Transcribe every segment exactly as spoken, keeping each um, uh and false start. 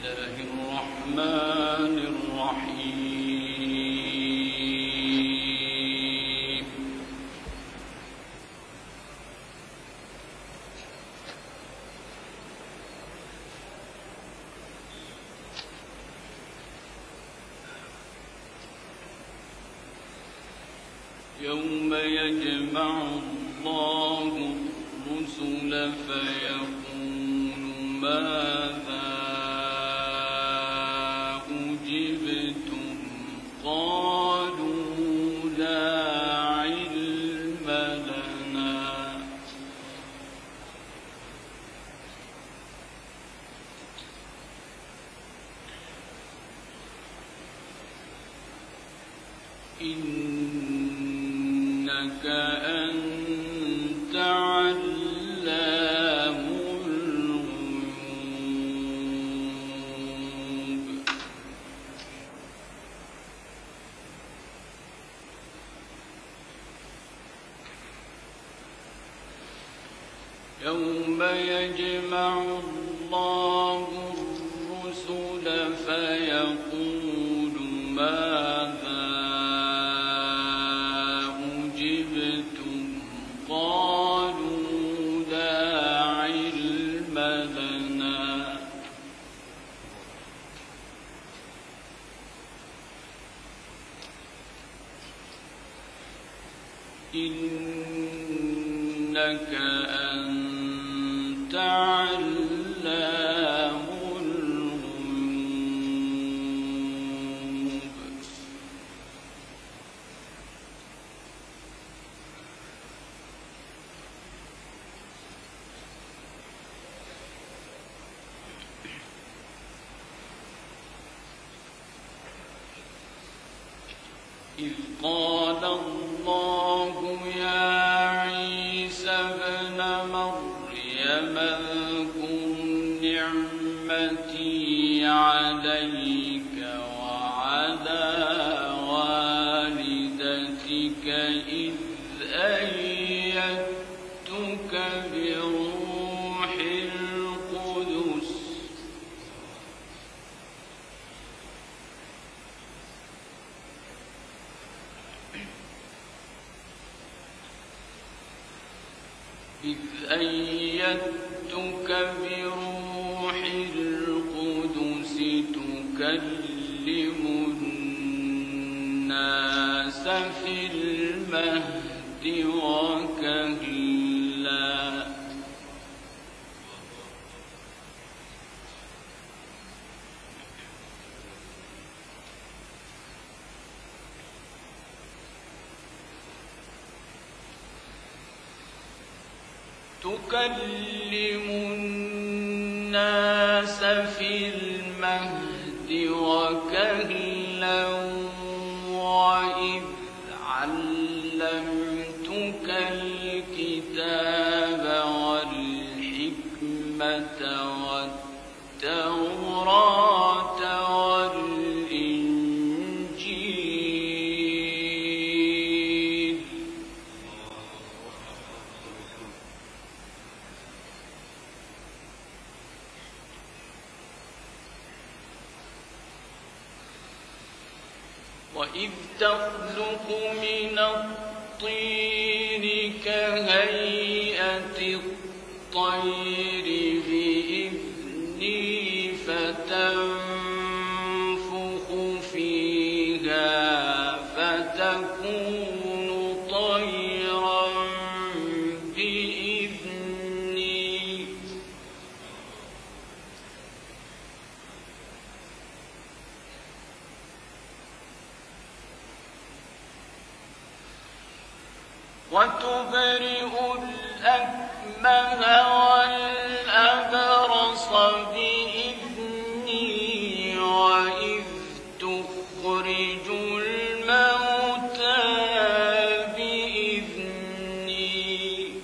الرحمن الرحيم. يوم يجمع الله الرسل فيقول ماذا أجبتم قالوا لا علم لنا إنك أنت علام الغيوب. يوم يجمع الله الرسل فيقول ماذا أجبتم قالوا لا علم لنا إنك أنت علام الغيوب. إذ قال الله يا عيسى ابن مريم اذكر نعمتي عليك وعلى والدتك إذ أيدتك بروح القدس إذ أيدتك بروح القدس تكلم الناس في المهد وكهلا تكلم الناس في المهد وكهلا وإذ علمتك الكتاب والحكمة والتوراة والإنجيل وإذ تخلق من الطين كهيئة الطير بإذني فتنفخ فيها فتكون طيرا بإذني وتبرئ الأكمه والأبرص بإذني وإذ تخرج الموتى بإذني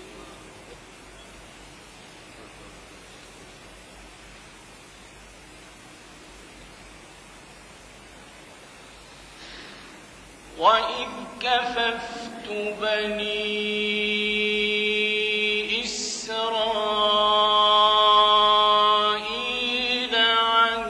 وإذ كففت بني إسرائيل عنك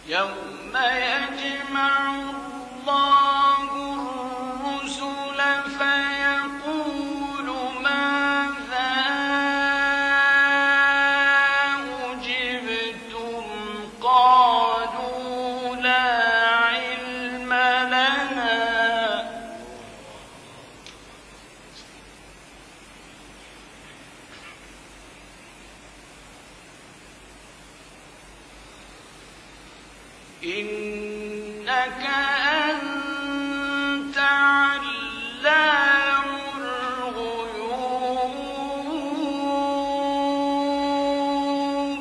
يوم يجمع الله الرسل فيقول ماذا أجبتم قالوا لا علم لنا إنك أنت علام الغيوب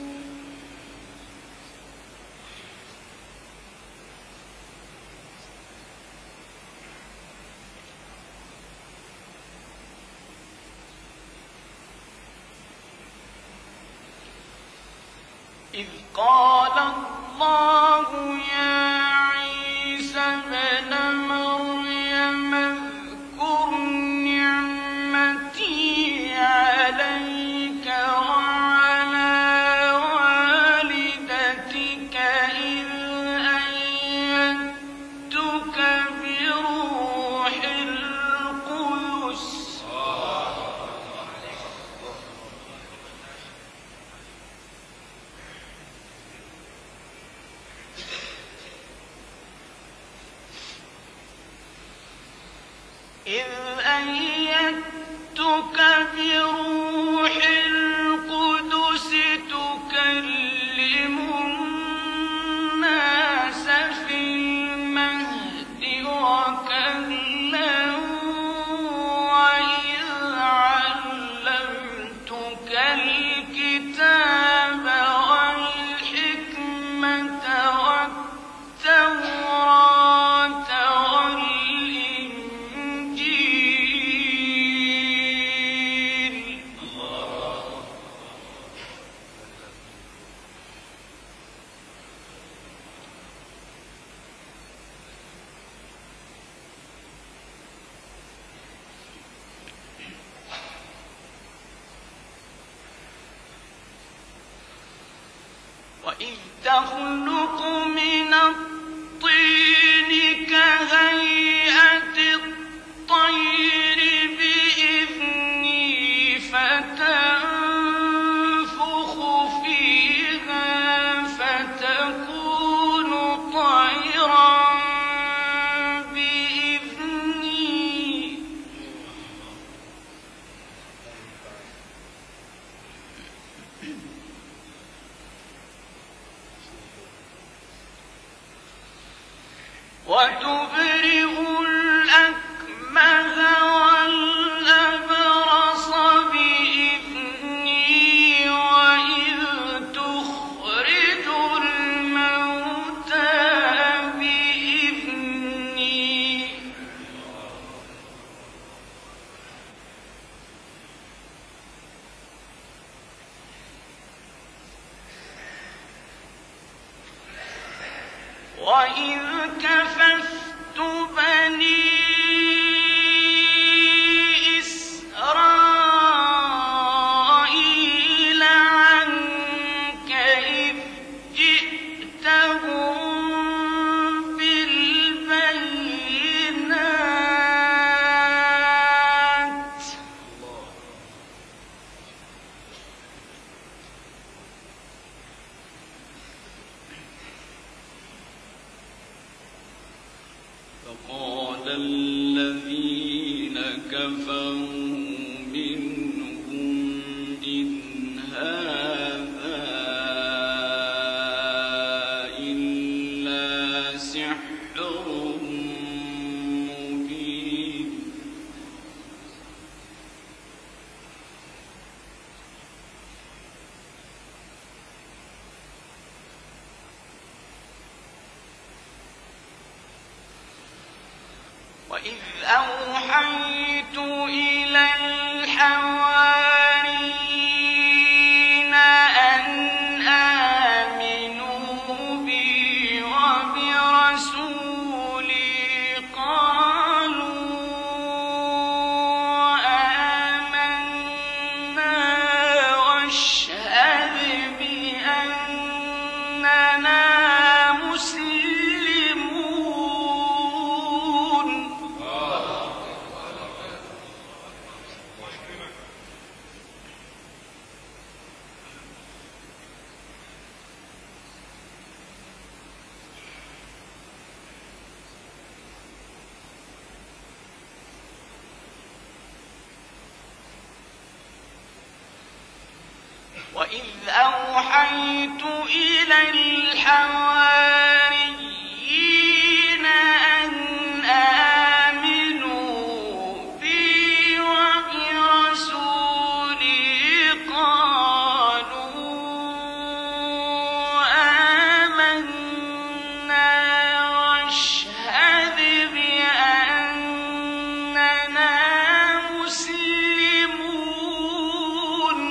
إذ قال الله يا عيسى ابن مريم اذكر نعمتي عليك وعلى والدتك إذ أيدتك بروح القدس إذ أيدتك بروح القدس تكلم الناس في المهد وكهلا وإذ علمتك الكتاب والحكمة والتوراة وإذ تخلق من الطين كهيئة الطير بإذني فتنفخ فيها فتكون طيرا بإذني وتبرئ الأكمه والأبرص بإذني وإذ تخرج الموتى بإذني وإذ كففت بني إسرائيل عنك إذ جئتهم بالبينات فقال الذين كفروا منهم إن هذا إلا سحر مبين وإذ أوحيت إلى الحواريين أن آمنوا بي وبرسولي قالوا آمنا واشهد بأننا وإذ أوحيت إلى الحواريين أن آمنوا بي وبرسولي قالوا آمنا واشهد بأننا مسلمون.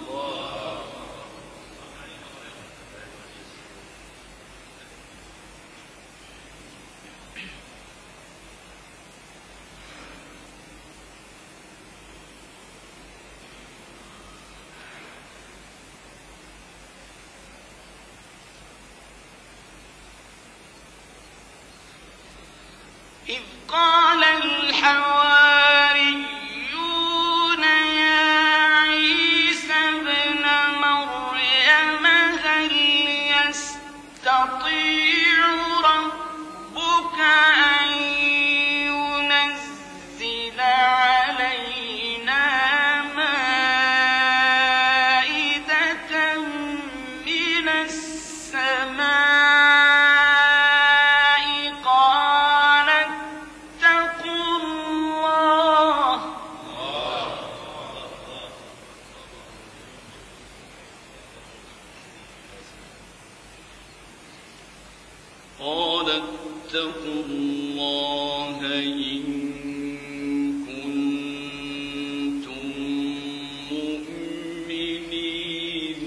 إذ قال الحواريون يا عيسى ابن مريم هل يستطيع ربك أن ينزل علينا مائدة من السماء؟ قال اتقوا الله إن كنتم مؤمنين.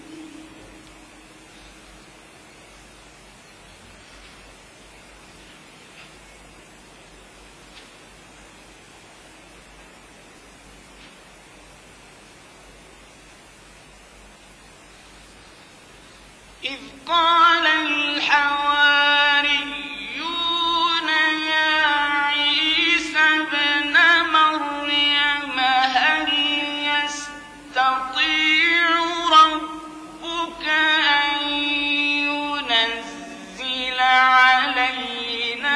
إذ قال الحواريون يا عيسى ابن مريم هل يستطيع ربك أن ينزل علينا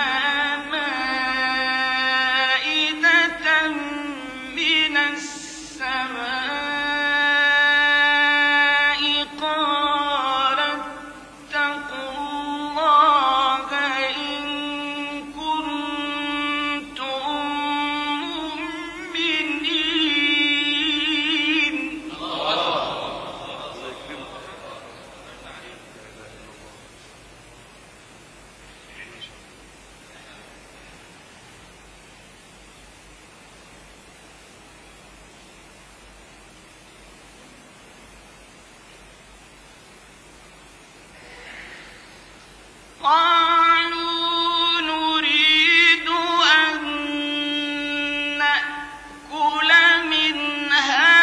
مائدة من السماء؟ قالوا نريد أن نأكل منها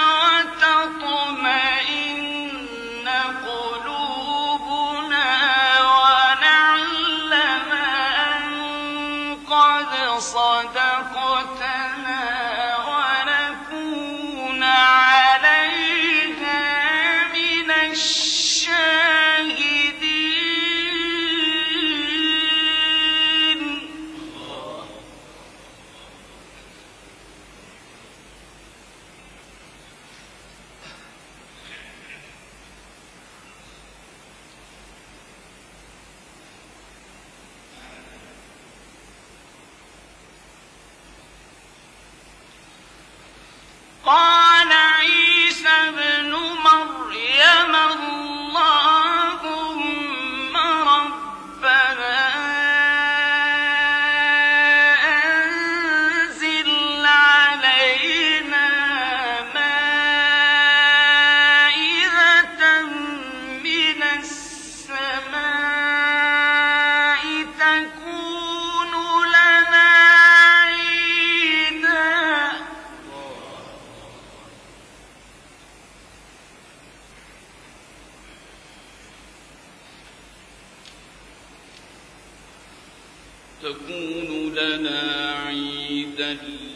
وتطمئن قلوبنا ونعلم أن قد صدقتنا ونكون عليها من الشاهدين. قال عيسى ابن مريم اللهم ربنا أنزل علينا مائدة من السماء تكون لنا عيدا. تكون لنا عيدا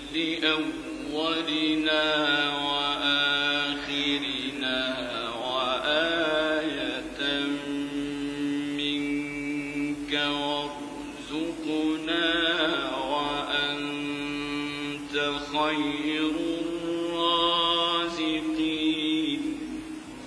لأولنا وآخرنا وآية منك وارزقنا وأنت خير الرازقين.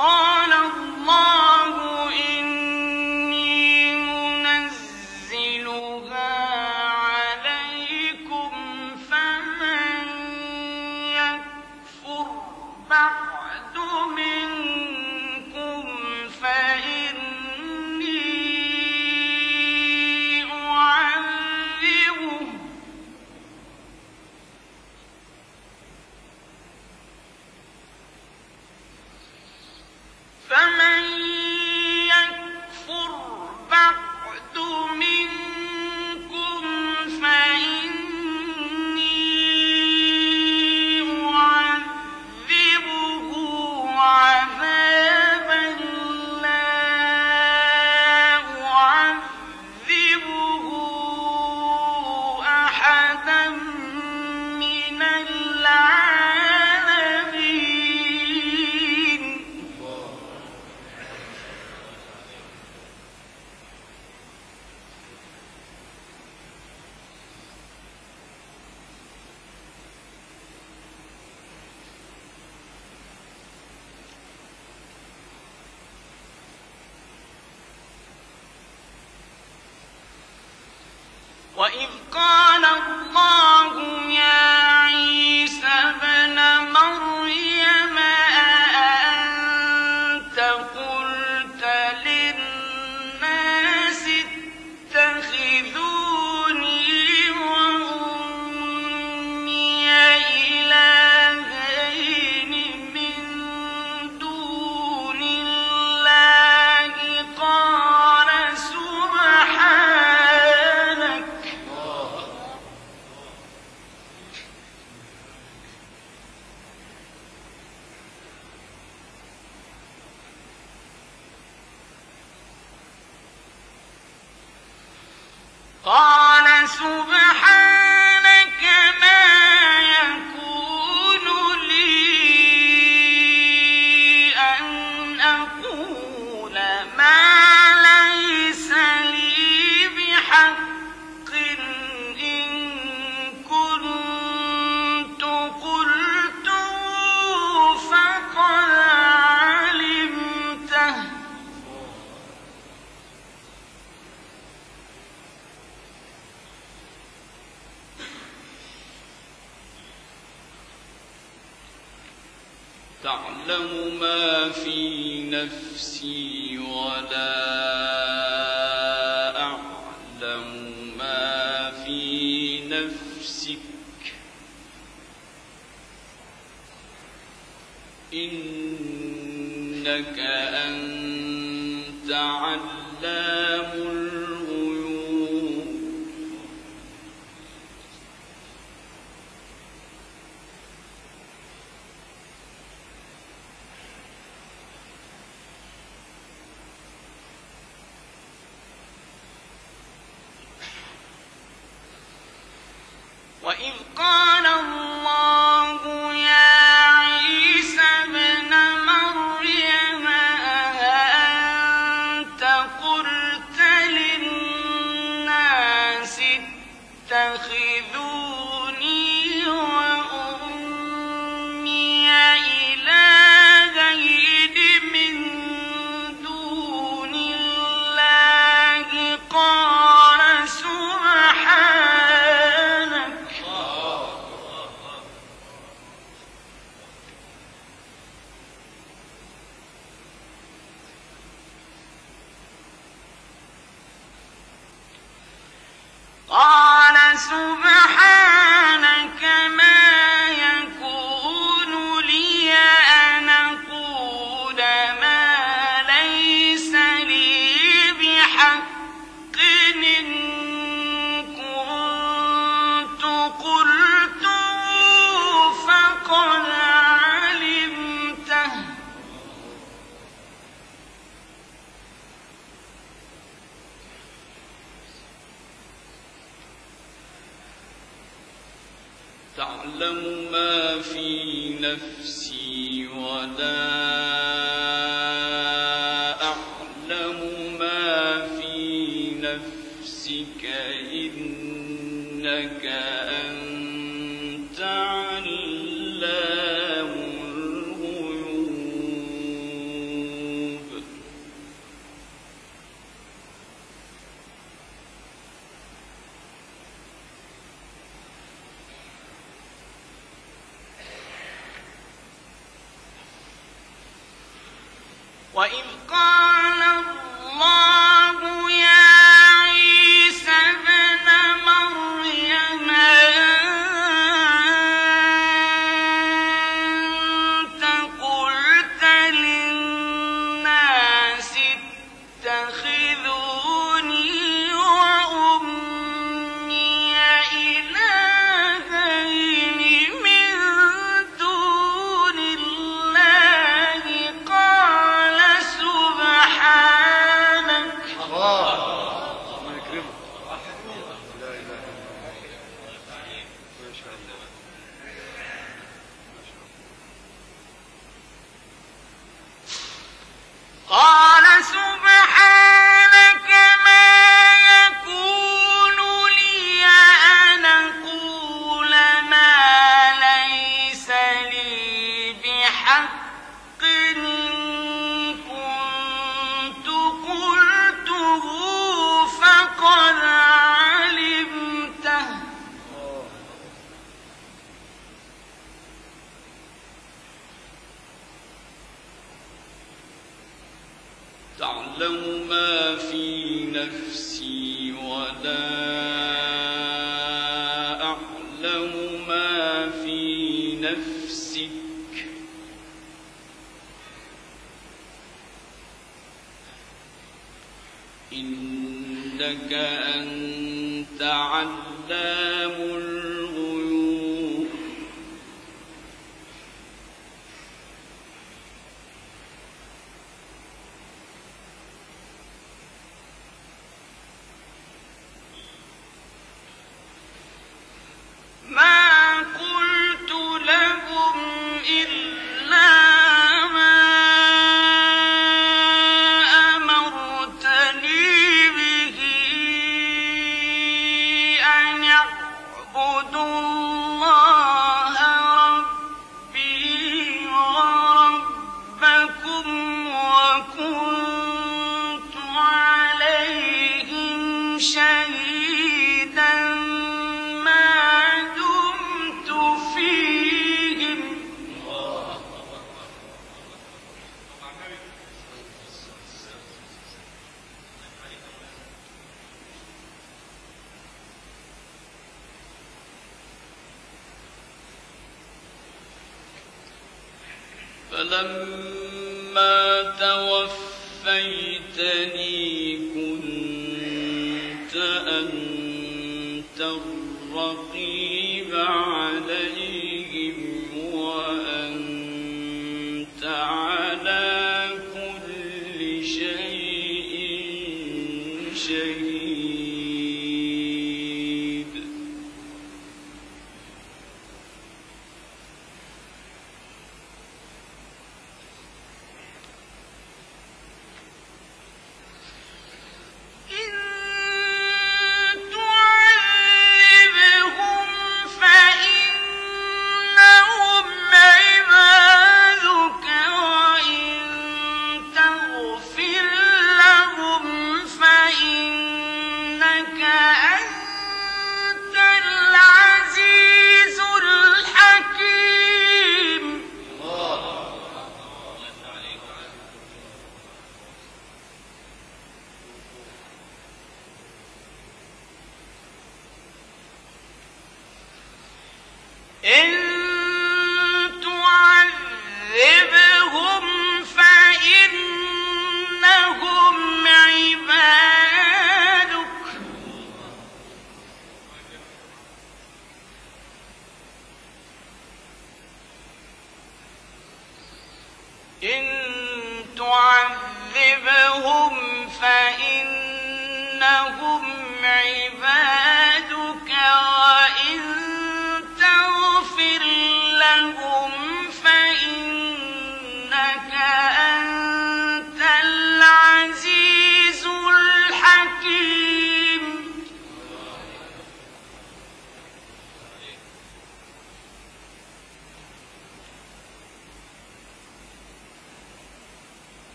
قال الله إني منزلها عليكم فمن يكفر بعد منكم فإني أعذبه فمن يكفر بعد منكم فإني أعذبه عذابا لا أعذبه أحدا من العالمين. وإذ قال الله يا عيسى ابن مريم أأنت قلت للناس اتخذوني وأمي إلهين من دون الله قال سبحانك قال سبحانك ما يكون لي أن أقول ما ليس لي بحق إن كنت قلته فقد علمته تعلم ما في نفسي ولا أعلم ما في نفسك إنك أنت علام الغيوب. وإذ قال الله يا عيسى ابن مريم أأنت قلت للناس اتخذوني وأمي إلهين من دون الله قال سبحانك قال سبحانك ما يكون لي أن أقول ما ليس لي بحق إن كنت قلته فقد علمته تعلم ما في نفسي ولا أعلم ما في نفسك إنك أنت علام الغيوب. وإذ قال الله يا عيسى ابن مريم أنت قلت للناس اتخذوني وأمي إلهين من دون الله قال سبحانك الله يكرمك. لا إله إلا الله. ما شاء الله. قال سبحانك ما يكون لي أن أقول ما ليس لي بحق إن كنت قلته فقد علمته تعلم ما في نفسي ولا أعلم ما في نفسك إنك أنت علام الغيوب ما قلت لهم إلا ما أمرتني به أن اعبدوا الله ربي وربكم وكنت عليهم شهيدا ما دمت فيهم فلما توفيتني كنت أنت الرقيب عليهم وأنت على كل شيء شهيد إن تعذبهم فإن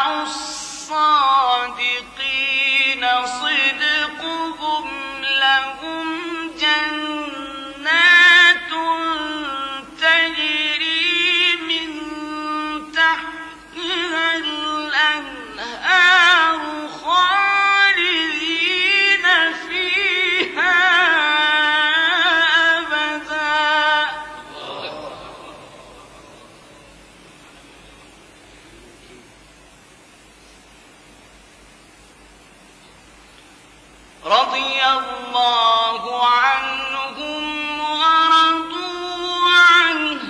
الصادقين صدقهم لهم جنات تجري من تحتها الأنهار خالدين فيها أبدا. رضي الله عنهم ورضوا عنه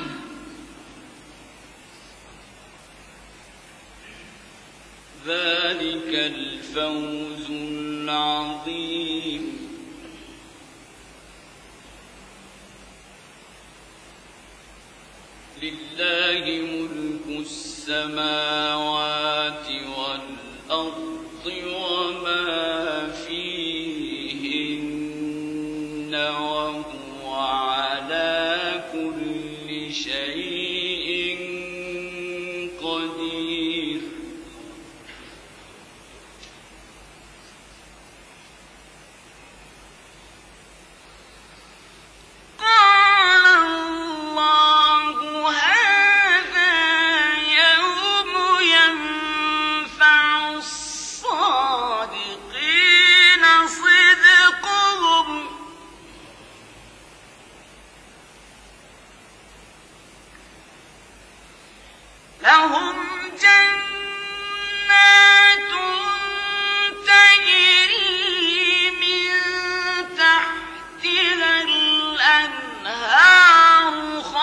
ذلك الفوز العظيم. لله ملك السماوات والأرض وما فيهن وهو على كل شيء قدير. قال الله هذا يوم ينفع الصادقين صدقهم لهم جنات تجري من تحتها الأنهار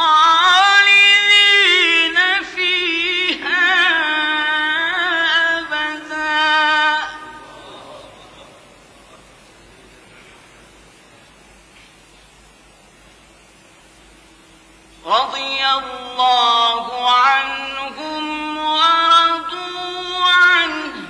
خالدين فيها أبدا. رضي الله عنهم ورضوا عنه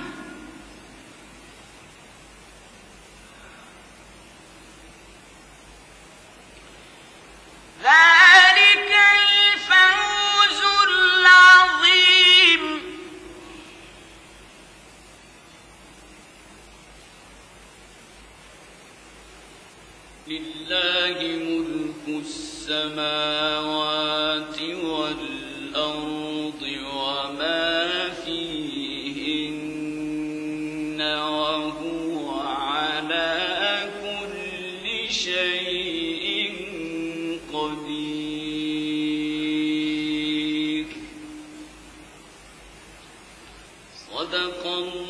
ذلك الفوز العظيم. لله ملك السماوات والأرض وما فيهن وهو على كل شيء قدير. صدق الله